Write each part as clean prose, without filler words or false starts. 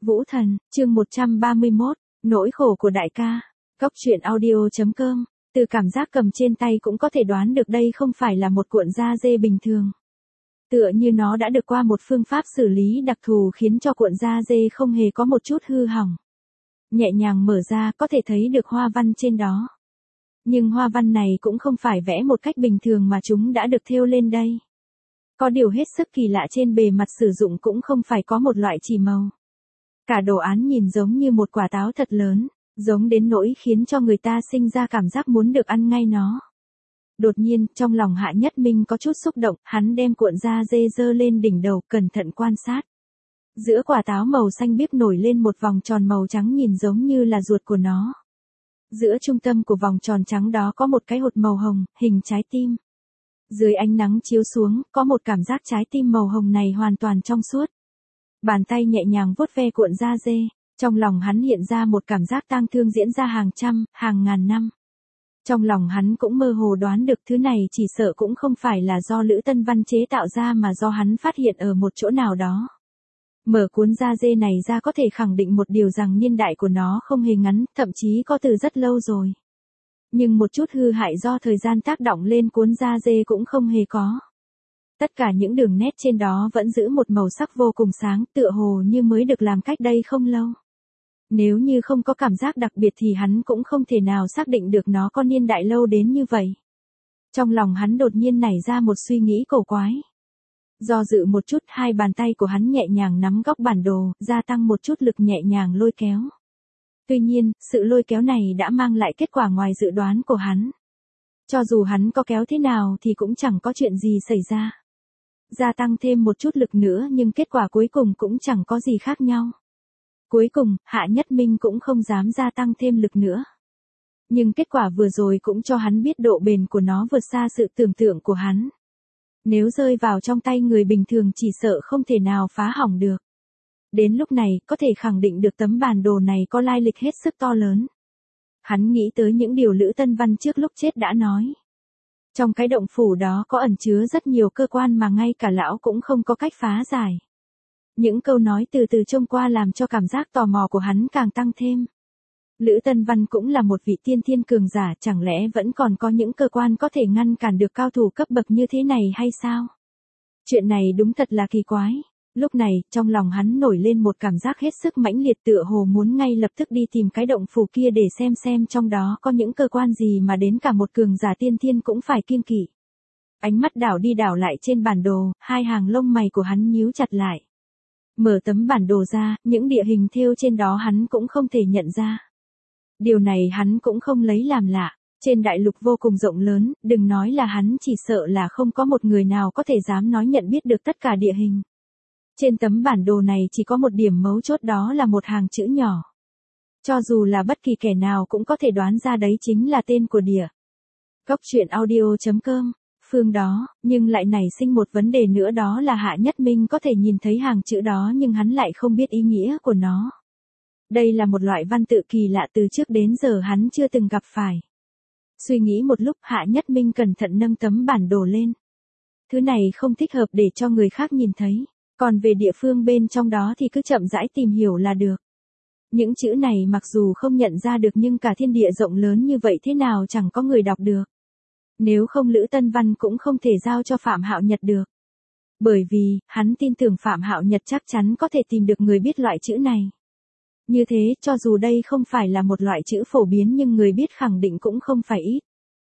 Vũ Thần, chương 131, nỗi khổ của đại ca. Góc truyện audio.com. Từ cảm giác cầm trên tay cũng có thể đoán được đây không phải là một cuộn da dê bình thường. Tựa như nó đã được qua một phương pháp xử lý đặc thù khiến cho cuộn da dê không hề có một chút hư hỏng. Nhẹ nhàng mở ra có thể thấy được hoa văn trên đó. Nhưng hoa văn này cũng không phải vẽ một cách bình thường mà chúng đã được thêu lên đây. Có điều hết sức kỳ lạ trên bề mặt sử dụng cũng không phải có một loại chỉ màu. Cả đồ án nhìn giống như một quả táo thật lớn, giống đến nỗi khiến cho người ta sinh ra cảm giác muốn được ăn ngay nó. Đột nhiên, trong lòng Hạ Nhất Minh có chút xúc động, hắn đem cuộn da dê giơ lên đỉnh đầu, cẩn thận quan sát. Giữa quả táo màu xanh biếc nổi lên một vòng tròn màu trắng nhìn giống như là ruột của nó. Giữa trung tâm của vòng tròn trắng đó có một cái hột màu hồng, hình trái tim. Dưới ánh nắng chiếu xuống, có một cảm giác trái tim màu hồng này hoàn toàn trong suốt. Bàn tay nhẹ nhàng vuốt ve cuộn da dê, trong lòng hắn hiện ra một cảm giác tang thương diễn ra hàng trăm, hàng ngàn năm. Trong lòng hắn cũng mơ hồ đoán được thứ này chỉ sợ cũng không phải là do Lữ Tân Văn chế tạo ra mà do hắn phát hiện ở một chỗ nào đó. Mở cuốn da dê này ra có thể khẳng định một điều rằng niên đại của nó không hề ngắn, thậm chí có từ rất lâu rồi. Nhưng một chút hư hại do thời gian tác động lên cuốn da dê cũng không hề có. Tất cả những đường nét trên đó vẫn giữ một màu sắc vô cùng sáng, tựa hồ như mới được làm cách đây không lâu. Nếu như không có cảm giác đặc biệt thì hắn cũng không thể nào xác định được nó có niên đại lâu đến như vậy. Trong lòng hắn đột nhiên nảy ra một suy nghĩ cổ quái. Do dự một chút, hai bàn tay của hắn nhẹ nhàng nắm góc bản đồ, gia tăng một chút lực nhẹ nhàng lôi kéo. Tuy nhiên, sự lôi kéo này đã mang lại kết quả ngoài dự đoán của hắn. Cho dù hắn có kéo thế nào thì cũng chẳng có chuyện gì xảy ra. Gia tăng thêm một chút lực nữa nhưng kết quả cuối cùng cũng chẳng có gì khác nhau. Cuối cùng, Hạ Nhất Minh cũng không dám gia tăng thêm lực nữa. Nhưng kết quả vừa rồi cũng cho hắn biết độ bền của nó vượt xa sự tưởng tượng của hắn. Nếu rơi vào trong tay người bình thường chỉ sợ không thể nào phá hỏng được. Đến lúc này, có thể khẳng định được tấm bản đồ này có lai lịch hết sức to lớn. Hắn nghĩ tới những điều Lữ Tân Văn trước lúc chết đã nói. Trong cái động phủ đó có ẩn chứa rất nhiều cơ quan mà ngay cả lão cũng không có cách phá giải. Những câu nói từ từ trông qua làm cho cảm giác tò mò của hắn càng tăng thêm. Lữ Tân Văn cũng là một vị tiên thiên cường giả, chẳng lẽ vẫn còn có những cơ quan có thể ngăn cản được cao thủ cấp bậc như thế này hay sao? Chuyện này đúng thật là kỳ quái. Lúc này, trong lòng hắn nổi lên một cảm giác hết sức mãnh liệt tựa hồ muốn ngay lập tức đi tìm cái động phủ kia để xem trong đó có những cơ quan gì mà đến cả một cường giả tiên thiên cũng phải kiêng kỵ. Ánh mắt đảo đi đảo lại trên bản đồ, hai hàng lông mày của hắn nhíu chặt lại. Mở tấm bản đồ ra, những địa hình thêu trên đó hắn cũng không thể nhận ra. Điều này hắn cũng không lấy làm lạ. Trên đại lục vô cùng rộng lớn, đừng nói là hắn, chỉ sợ là không có một người nào có thể dám nói nhận biết được tất cả địa hình. Trên tấm bản đồ này chỉ có một điểm mấu chốt, đó là một hàng chữ nhỏ. Cho dù là bất kỳ kẻ nào cũng có thể đoán ra đấy chính là tên của địa. Góc truyện audio.com. Phương đó, nhưng lại nảy sinh một vấn đề nữa, đó là Hạ Nhất Minh có thể nhìn thấy hàng chữ đó nhưng hắn lại không biết ý nghĩa của nó. Đây là một loại văn tự kỳ lạ từ trước đến giờ hắn chưa từng gặp phải. Suy nghĩ một lúc, Hạ Nhất Minh cẩn thận nâng tấm bản đồ lên. Thứ này không thích hợp để cho người khác nhìn thấy, còn về địa phương bên trong đó thì cứ chậm rãi tìm hiểu là được. Những chữ này mặc dù không nhận ra được nhưng cả thiên địa rộng lớn như vậy thế nào chẳng có người đọc được. Nếu không Lữ Tân Văn cũng không thể giao cho Phạm Hạo Nhật được. Bởi vì, hắn tin tưởng Phạm Hạo Nhật chắc chắn có thể tìm được người biết loại chữ này. Như thế, cho dù đây không phải là một loại chữ phổ biến nhưng người biết khẳng định cũng không phải ít.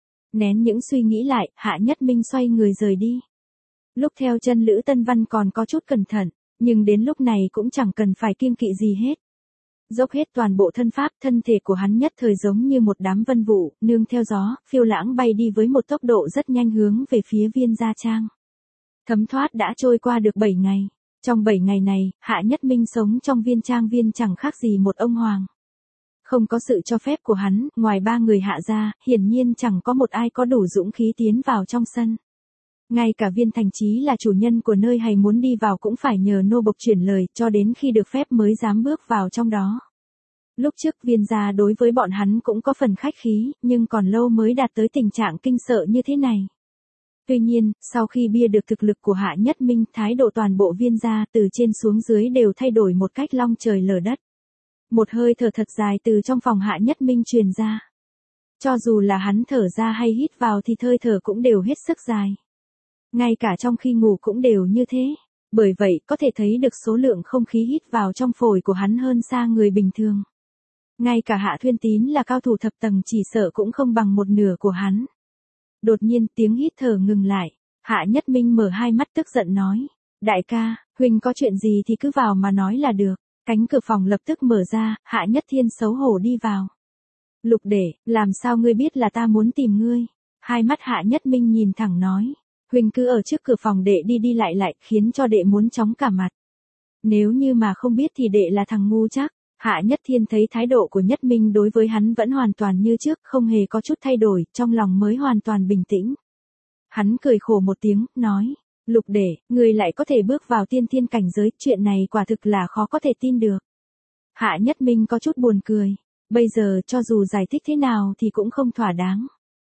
Nén những suy nghĩ lại, Hạ Nhất Minh xoay người rời đi. Lúc theo chân Lữ Tân Văn còn có chút cẩn thận, nhưng đến lúc này cũng chẳng cần phải kiêng kỵ gì hết. Dốc hết toàn bộ thân pháp, thân thể của hắn nhất thời giống như một đám vân vụ, nương theo gió, phiêu lãng bay đi với một tốc độ rất nhanh hướng về phía Viên Gia Trang. Thấm thoát đã trôi qua được 7 ngày. Trong 7 ngày này, Hạ Nhất Minh sống trong viên trang viên chẳng khác gì một ông hoàng. Không có sự cho phép của hắn, ngoài 3 người Hạ ra, hiển nhiên chẳng có một ai có đủ dũng khí tiến vào trong sân. Ngay cả Viên Thành Chí là chủ nhân của nơi hay muốn đi vào cũng phải nhờ nô bộc chuyển lời, cho đến khi được phép mới dám bước vào trong đó. Lúc trước Viên gia đối với bọn hắn cũng có phần khách khí, nhưng còn lâu mới đạt tới tình trạng kinh sợ như thế này. Tuy nhiên, sau khi bia được thực lực của Hạ Nhất Minh, thái độ toàn bộ Viên gia từ trên xuống dưới đều thay đổi một cách long trời lở đất. Một hơi thở thật dài từ trong phòng Hạ Nhất Minh truyền ra. Cho dù là hắn thở ra hay hít vào thì hơi thở cũng đều hết sức dài. Ngay cả trong khi ngủ cũng đều như thế. Bởi vậy, có thể thấy được số lượng không khí hít vào trong phổi của hắn hơn xa người bình thường. Ngay cả Hạ Thuyên Tín là cao thủ thập tầng chỉ sợ cũng không bằng một nửa của hắn. Đột nhiên tiếng hít thở ngừng lại. Hạ Nhất Minh mở hai mắt tức giận nói. Đại ca, huynh có chuyện gì thì cứ vào mà nói là được. Cánh cửa phòng lập tức mở ra, Hạ Nhất Thiên xấu hổ đi vào. Lục Đệ, làm sao ngươi biết là ta muốn tìm ngươi? Hai mắt Hạ Nhất Minh nhìn thẳng nói. Huynh cứ ở trước cửa phòng đệ đi đi lại khiến cho đệ muốn chóng cả mặt. Nếu như mà không biết thì đệ là thằng ngu chắc. Hạ Nhất Thiên thấy thái độ của Nhất Minh đối với hắn vẫn hoàn toàn như trước, không hề có chút thay đổi, trong lòng mới hoàn toàn bình tĩnh. Hắn cười khổ một tiếng, nói, Lục Đệ, ngươi lại có thể bước vào tiên thiên cảnh giới, chuyện này quả thực là khó có thể tin được. Hạ Nhất Minh có chút buồn cười, bây giờ cho dù giải thích thế nào thì cũng không thỏa đáng.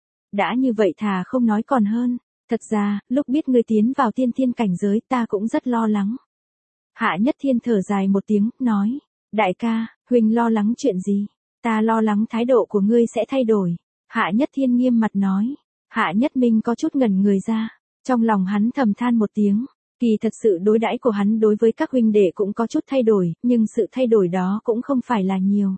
Đã như vậy thà không nói còn hơn, thật ra, lúc biết ngươi tiến vào tiên thiên cảnh giới ta cũng rất lo lắng. Hạ Nhất Thiên thở dài một tiếng, nói, đại ca, huynh lo lắng chuyện gì? Ta lo lắng thái độ của ngươi sẽ thay đổi. Hạ Nhất Thiên nghiêm mặt nói. Hạ Nhất Minh có chút ngẩn người ra. Trong lòng hắn thầm than một tiếng. Kỳ thật sự đối đãi của hắn đối với các huynh đệ cũng có chút thay đổi, nhưng sự thay đổi đó cũng không phải là nhiều.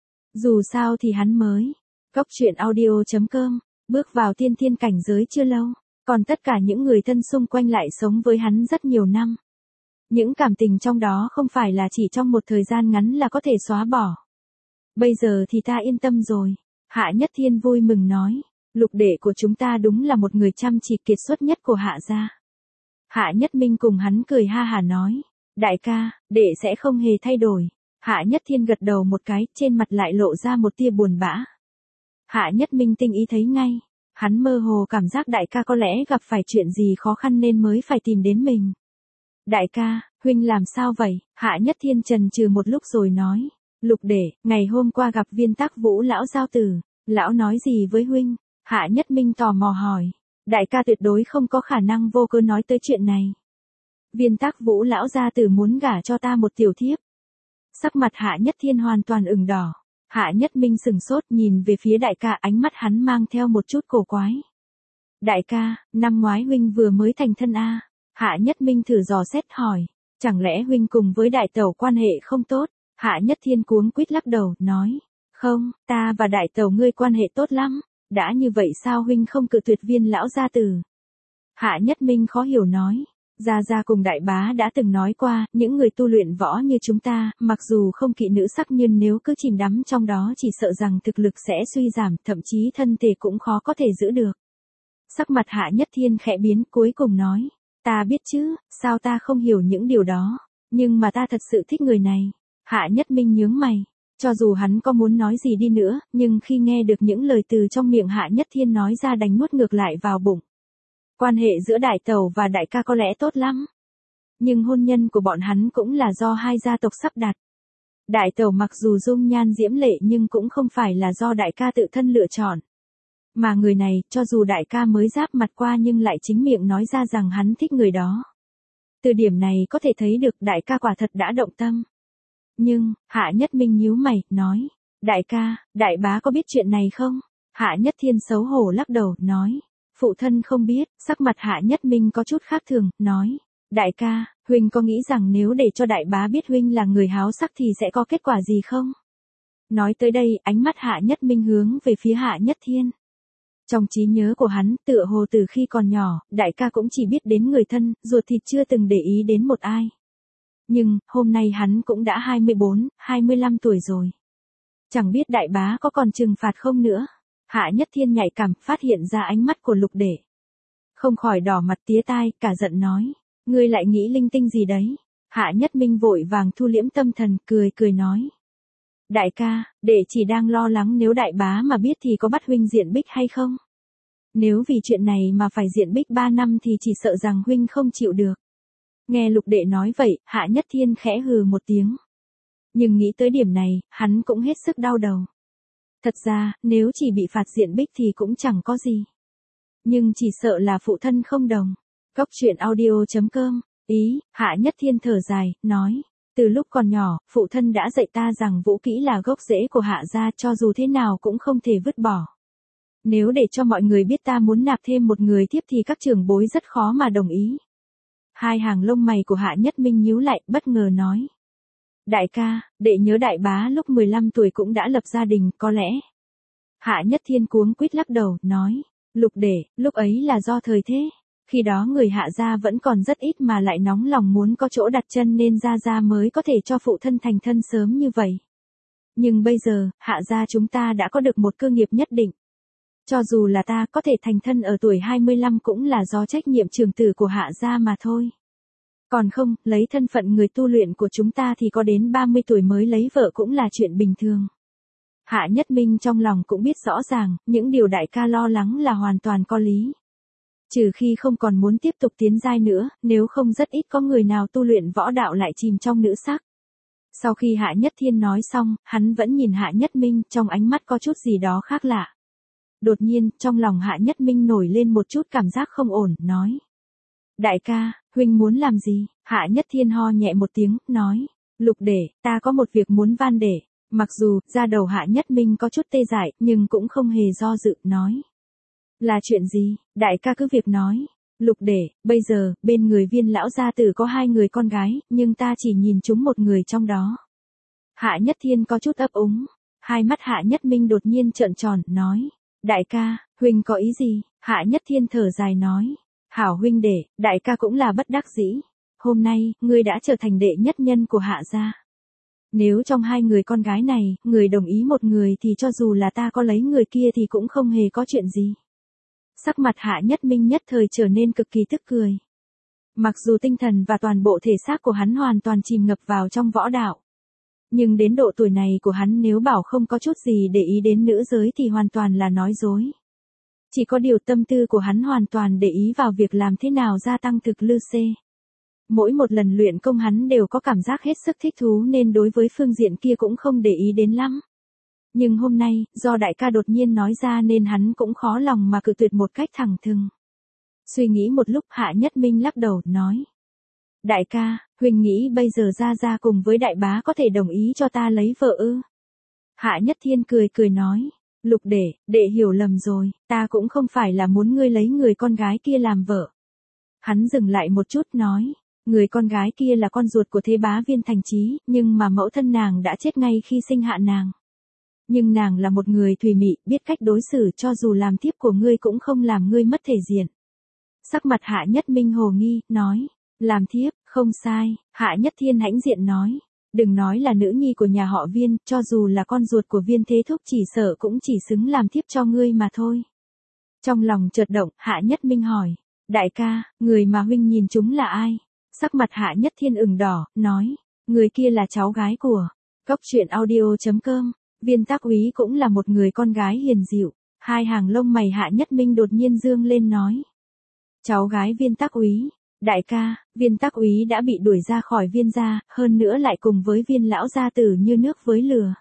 Dù sao thì hắn mới. Góc truyện audio.com, bước vào tiên thiên cảnh giới chưa lâu. Còn tất cả những người thân xung quanh lại sống với hắn rất nhiều năm. Những cảm tình trong đó không phải là chỉ trong một thời gian ngắn là có thể xóa bỏ. Bây giờ thì ta yên tâm rồi. Hạ Nhất Thiên vui mừng nói. Lục đệ của chúng ta đúng là một người chăm chỉ kiệt xuất nhất của Hạ gia. Hạ Nhất Minh cùng hắn cười ha hả nói. Đại ca, đệ sẽ không hề thay đổi. Hạ Nhất Thiên gật đầu một cái, trên mặt lại lộ ra một tia buồn bã. Hạ Nhất Minh tinh ý thấy ngay. Hắn mơ hồ cảm giác đại ca có lẽ gặp phải chuyện gì khó khăn nên mới phải tìm đến mình. Đại ca, huynh làm sao vậy? Hạ Nhất Thiên chần chừ một lúc rồi nói. Lục Đệ, ngày hôm qua gặp Viên Tác Vũ lão giao tử, lão nói gì với huynh? Hạ Nhất Minh tò mò hỏi. Đại ca tuyệt đối không có khả năng vô cớ nói tới chuyện này. Viên Tác Vũ lão gia tử muốn gả cho ta một tiểu thiếp. Sắc mặt Hạ Nhất Thiên hoàn toàn ửng đỏ. Hạ Nhất Minh sừng sốt nhìn về phía đại ca, ánh mắt hắn mang theo một chút cổ quái. Đại ca, năm ngoái huynh vừa mới thành thân a. Hạ Nhất Minh thử dò xét hỏi, chẳng lẽ huynh cùng với đại tẩu quan hệ không tốt? Hạ Nhất Thiên cuống quýt lắc đầu, nói, không, ta và đại tẩu ngươi quan hệ tốt lắm, đã như vậy sao huynh không cự tuyệt Viên lão gia tử? Hạ Nhất Minh khó hiểu nói, Gia Gia cùng đại bá đã từng nói qua, những người tu luyện võ như chúng ta, mặc dù không kỵ nữ sắc nhưng nếu cứ chìm đắm trong đó chỉ sợ rằng thực lực sẽ suy giảm, thậm chí thân thể cũng khó có thể giữ được. Sắc mặt Hạ Nhất Thiên khẽ biến, cuối cùng nói, ta biết chứ, sao ta không hiểu những điều đó, nhưng mà ta thật sự thích người này. Hạ Nhất Minh nhướng mày, cho dù hắn có muốn nói gì đi nữa, nhưng khi nghe được những lời từ trong miệng Hạ Nhất Thiên nói ra đành nuốt ngược lại vào bụng. Quan hệ giữa đại tẩu và đại ca có lẽ tốt lắm. Nhưng hôn nhân của bọn hắn cũng là do hai gia tộc sắp đặt. Đại tẩu mặc dù dung nhan diễm lệ nhưng cũng không phải là do đại ca tự thân lựa chọn. Mà người này, cho dù đại ca mới giáp mặt qua nhưng lại chính miệng nói ra rằng hắn thích người đó. Từ điểm này có thể thấy được đại ca quả thật đã động tâm. Nhưng, Hạ Nhất Minh nhíu mày, nói, đại ca, đại bá có biết chuyện này không? Hạ Nhất Thiên xấu hổ lắc đầu, nói, phụ thân không biết. Sắc mặt Hạ Nhất Minh có chút khác thường, nói, đại ca, huynh có nghĩ rằng nếu để cho đại bá biết huynh là người háo sắc thì sẽ có kết quả gì không? Nói tới đây, ánh mắt Hạ Nhất Minh hướng về phía Hạ Nhất Thiên. Trong trí nhớ của hắn, tựa hồ từ khi còn nhỏ, đại ca cũng chỉ biết đến người thân, ruột thịt chưa từng để ý đến một ai. Nhưng, hôm nay hắn cũng đã 24, 25 tuổi rồi. Chẳng biết đại bá có còn trừng phạt không nữa. Hạ Nhất Thiên nhạy cảm phát hiện ra ánh mắt của Lục Đệ. Không khỏi đỏ mặt tía tai, cả giận nói. Ngươi lại nghĩ linh tinh gì đấy? Hạ Nhất Minh vội vàng thu liễm tâm thần, cười nói. Đại ca, đệ chỉ đang lo lắng nếu đại bá mà biết thì có bắt huynh diện bích hay không? Nếu vì chuyện này mà phải diện bích 3 năm thì chỉ sợ rằng huynh không chịu được. Nghe Lục Đệ nói vậy, Hạ Nhất Thiên khẽ hừ một tiếng. Nhưng nghĩ tới điểm này, hắn cũng hết sức đau đầu. Thật ra, nếu chỉ bị phạt diện bích thì cũng chẳng có gì. nhưng chỉ sợ là phụ thân không đồng. Cốc truyện audio.com, ý, Hạ Nhất Thiên thở dài, nói. Từ lúc còn nhỏ, phụ thân đã dạy ta rằng vũ kỹ là gốc rễ của Hạ gia, cho dù thế nào cũng không thể vứt bỏ. Nếu để cho mọi người biết ta muốn nạp thêm một người tiếp thì các trưởng bối rất khó mà đồng ý. Hai hàng lông mày của Hạ Nhất Minh nhíu lại, bất ngờ nói. Đại ca, đệ nhớ đại bá lúc 15 tuổi cũng đã lập gia đình, có lẽ. Hạ Nhất Thiên cuống quýt lắc đầu, nói. Lục đệ, lúc ấy là do thời thế. Khi đó người Hạ gia vẫn còn rất ít mà lại nóng lòng muốn có chỗ đặt chân nên gia gia mới có thể cho phụ thân thành thân sớm như vậy. Nhưng bây giờ, Hạ gia chúng ta đã có được một cơ nghiệp nhất định. Cho dù là ta có thể thành thân ở tuổi 25 cũng là do trách nhiệm trưởng tử của Hạ gia mà thôi. Còn không, lấy thân phận người tu luyện của chúng ta thì có đến 30 tuổi mới lấy vợ cũng là chuyện bình thường. Hạ Nhất Minh trong lòng cũng biết rõ ràng, những điều đại ca lo lắng là hoàn toàn có lý. Trừ khi không còn muốn tiếp tục tiến giai nữa, nếu không rất ít có người nào tu luyện võ đạo lại chìm trong nữ sắc. Sau khi Hạ Nhất Thiên nói xong, hắn vẫn nhìn Hạ Nhất Minh, trong ánh mắt có chút gì đó khác lạ. Đột nhiên, trong lòng Hạ Nhất Minh nổi lên một chút cảm giác không ổn, nói. Đại ca, huynh muốn làm gì? Hạ Nhất Thiên ho nhẹ một tiếng, nói. Lục đệ, ta có một việc muốn van để. Mặc dù, da đầu Hạ Nhất Minh có chút tê dại, nhưng cũng không hề do dự, nói. Là chuyện gì? Đại ca cứ việc nói. Lục đệ, bây giờ, bên người Viên lão gia tử có 2 người con gái, nhưng ta chỉ nhìn chúng một người trong đó. Hạ Nhất Thiên có chút ấp úng. Hai mắt Hạ Nhất Minh đột nhiên trợn tròn, nói. Đại ca, huynh có ý gì? Hạ Nhất Thiên thở dài nói. Hảo huynh đệ, đại ca cũng là bất đắc dĩ. Hôm nay, ngươi đã trở thành đệ nhất nhân của Hạ gia. Nếu trong 2 người con gái này, người đồng ý một người thì cho dù là ta có lấy người kia thì cũng không hề có chuyện gì. Sắc mặt Hạ Nhất Minh nhất thời trở nên cực kỳ tức cười. Mặc dù tinh thần và toàn bộ thể xác của hắn hoàn toàn chìm ngập vào trong võ đạo. Nhưng đến độ tuổi này của hắn nếu bảo không có chút gì để ý đến nữ giới thì hoàn toàn là nói dối. Chỉ có điều tâm tư của hắn hoàn toàn để ý vào việc làm thế nào gia tăng thực lực C. Mỗi một lần luyện công hắn đều có cảm giác hết sức thích thú nên đối với phương diện kia cũng không để ý đến lắm. Nhưng hôm nay, do đại ca đột nhiên nói ra nên hắn cũng khó lòng mà cự tuyệt một cách thẳng thừng. Suy nghĩ một lúc Hạ Nhất Minh lắc đầu, nói. Đại ca, huynh nghĩ bây giờ gia gia cùng với đại bá có thể đồng ý cho ta lấy vợ ư? Hạ Nhất Thiên cười nói. Lục đệ hiểu lầm rồi, ta cũng không phải là muốn ngươi lấy người con gái kia làm vợ. Hắn dừng lại một chút nói. Người con gái kia là con ruột của thế bá Viên Thành Chí, nhưng mà mẫu thân nàng đã chết ngay khi sinh hạ nàng. Nhưng nàng là một người thùy mị, biết cách đối xử, cho dù làm thiếp của ngươi cũng không làm ngươi mất thể diện. Sắc mặt Hạ Nhất Minh hồ nghi, nói. Làm thiếp, không sai. Hạ Nhất Thiên hãnh diện nói. Đừng nói là nữ nhi của nhà họ Viên, cho dù là con ruột của Viên Thế Thúc chỉ sợ cũng chỉ xứng làm thiếp cho ngươi mà thôi. Trong lòng chợt động, Hạ Nhất Minh hỏi. Đại ca, người mà huynh nhìn chúng là ai? Sắc mặt Hạ Nhất Thiên ửng đỏ, nói. Người kia là cháu gái của. Cốc truyện audio.com. Viên Tác Úy cũng là một người con gái hiền dịu. Hai hàng lông mày Hạ Nhất Minh đột nhiên dương lên nói. Cháu gái Viên Tác Úy. Đại ca, Viên Tác Úy đã bị đuổi ra khỏi Viên gia, hơn nữa lại cùng với Viên lão gia tử như nước với lửa.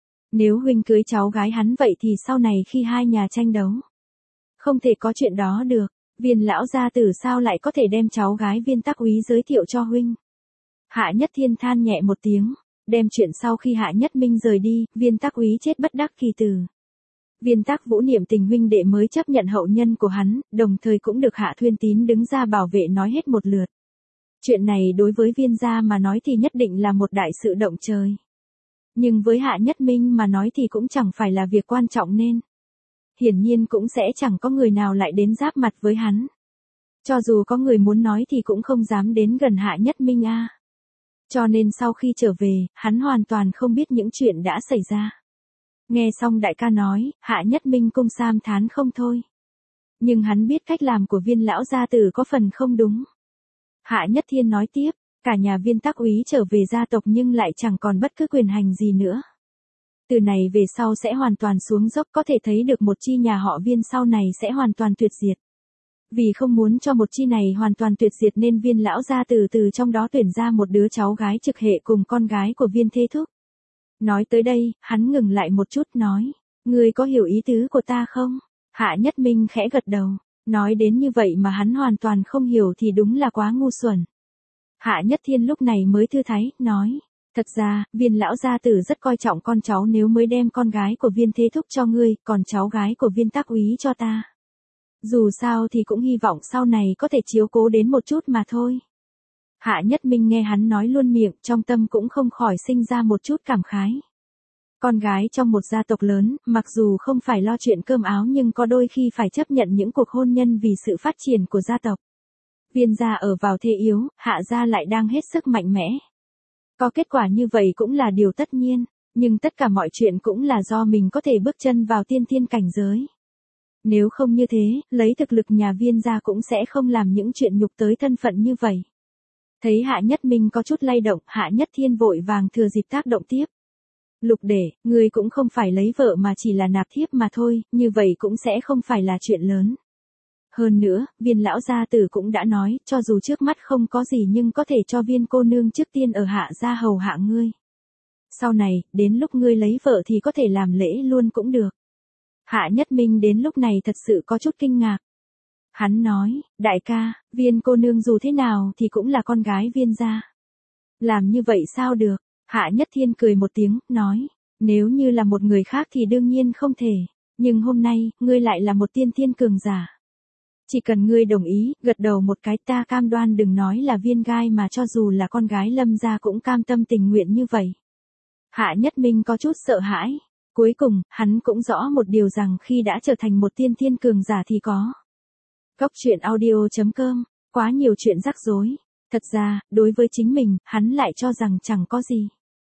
Nếu huynh cưới cháu gái hắn vậy thì sau này khi hai nhà tranh đấu, không thể có chuyện đó được. Viên lão gia tử sao lại có thể đem cháu gái Viên Tác Úy giới thiệu cho huynh? Hạ Nhất Thiên than nhẹ một tiếng, đem chuyện sau khi Hạ Nhất Minh rời đi, Viên Tác Úy chết bất đắc kỳ tử. Viên Tác Vũ niệm tình huynh đệ mới chấp nhận hậu nhân của hắn, đồng thời cũng được Hạ Thuyên Tín đứng ra bảo vệ nói hết một lượt. Chuyện này đối với Viên gia mà nói thì nhất định là một đại sự động trời. Nhưng với Hạ Nhất Minh mà nói thì cũng chẳng phải là việc quan trọng nên. Hiển nhiên cũng sẽ chẳng có người nào lại đến giáp mặt với hắn. Cho dù có người muốn nói thì cũng không dám đến gần Hạ Nhất Minh a. Cho nên sau khi trở về, hắn hoàn toàn không biết những chuyện đã xảy ra. Nghe xong đại ca nói, Hạ Nhất Minh cung sam thán không thôi. Nhưng hắn biết cách làm của Viên lão gia tử có phần không đúng. Hạ Nhất Thiên nói tiếp, cả nhà Viên Tác Úy trở về gia tộc nhưng lại chẳng còn bất cứ quyền hành gì nữa. Từ này về sau sẽ hoàn toàn xuống dốc, có thể thấy được một chi nhà họ Viên sau này sẽ hoàn toàn tuyệt diệt. Vì không muốn cho một chi này hoàn toàn tuyệt diệt nên Viên lão gia tử từ trong đó tuyển ra một đứa cháu gái trực hệ cùng con gái của Viên Thế Thúc. Nói tới đây, hắn ngừng lại một chút nói, ngươi có hiểu ý tứ của ta không? Hạ Nhất Minh khẽ gật đầu, Nói đến như vậy mà hắn hoàn toàn không hiểu thì đúng là quá ngu xuẩn. Hạ Nhất Thiên lúc này mới thư thái, nói. Thật ra, Viên lão gia tử rất coi trọng con cháu, nếu mới đem con gái của Viên Thế Thúc cho ngươi, còn cháu gái của Viên Tác Úy cho ta. Dù sao thì cũng hy vọng sau này có thể chiếu cố đến một chút mà thôi. Hạ Nhất Minh nghe hắn nói luôn miệng, trong tâm cũng không khỏi sinh ra một chút cảm khái. Con gái trong một gia tộc lớn, mặc dù không phải lo chuyện cơm áo nhưng có đôi khi phải chấp nhận những cuộc hôn nhân vì sự phát triển của gia tộc. Viên gia ở vào thế yếu, Hạ gia lại đang hết sức mạnh mẽ. Có kết quả như vậy cũng là điều tất nhiên, nhưng tất cả mọi chuyện cũng là do mình có thể bước chân vào tiên thiên cảnh giới. Nếu không như thế, lấy thực lực nhà Viên gia cũng sẽ không làm những chuyện nhục tới thân phận như vậy. Thấy Hạ Nhất Minh có chút lay động, Hạ Nhất Thiên vội vàng thừa dịp tác động tiếp. Lục Đệ, ngươi cũng không phải lấy vợ mà chỉ là nạp thiếp mà thôi, như vậy cũng sẽ không phải là chuyện lớn. Hơn nữa, Viên lão gia tử cũng đã nói, cho dù trước mắt không có gì nhưng có thể cho Viên cô nương trước tiên ở Hạ gia hầu hạ ngươi. Sau này, đến lúc ngươi lấy vợ thì có thể làm lễ luôn cũng được. Hạ Nhất Minh đến lúc này thật sự có chút kinh ngạc. Hắn nói, đại ca, Viên cô nương dù thế nào thì cũng là con gái Viên gia. Làm như vậy sao được? Hạ Nhất Thiên cười một tiếng, nói, nếu như là một người khác thì đương nhiên không thể, nhưng hôm nay, ngươi lại là một tiên thiên cường giả. Chỉ cần ngươi đồng ý, gật đầu một cái, ta cam đoan đừng nói là Viên gai mà cho dù là con gái Lâm gia cũng cam tâm tình nguyện như vậy. Hạ Nhất Minh có chút sợ hãi. Cuối cùng, hắn cũng rõ một điều rằng khi đã trở thành một tiên thiên cường giả thì có. Góc truyện audio.com, quá nhiều chuyện rắc rối. Thật ra, đối với chính mình, hắn lại cho rằng chẳng có gì.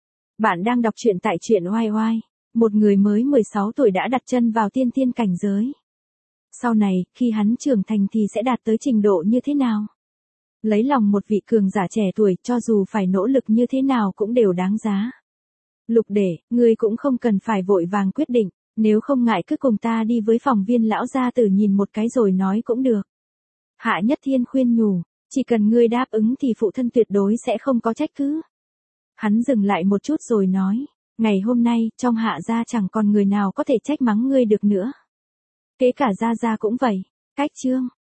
Bạn đang đọc truyện tại truyện oai oai. Một người mới 16 tuổi đã đặt chân vào tiên thiên cảnh giới. Sau này, khi hắn trưởng thành thì sẽ đạt tới trình độ như thế nào? Lấy lòng một vị cường giả trẻ tuổi, cho dù phải nỗ lực như thế nào cũng đều đáng giá. Lục Đệ, ngươi cũng không cần phải vội vàng quyết định, nếu không ngại cứ cùng ta đi với phòng Viên lão gia tử nhìn một cái rồi nói cũng được. Hạ Nhất Thiên khuyên nhủ, chỉ cần ngươi đáp ứng thì phụ thân tuyệt đối sẽ không có trách cứ. Hắn dừng lại một chút rồi nói, ngày hôm nay, trong Hạ gia chẳng còn người nào có thể trách mắng ngươi được nữa. Kể cả Gia Gia cũng vậy. Cách chương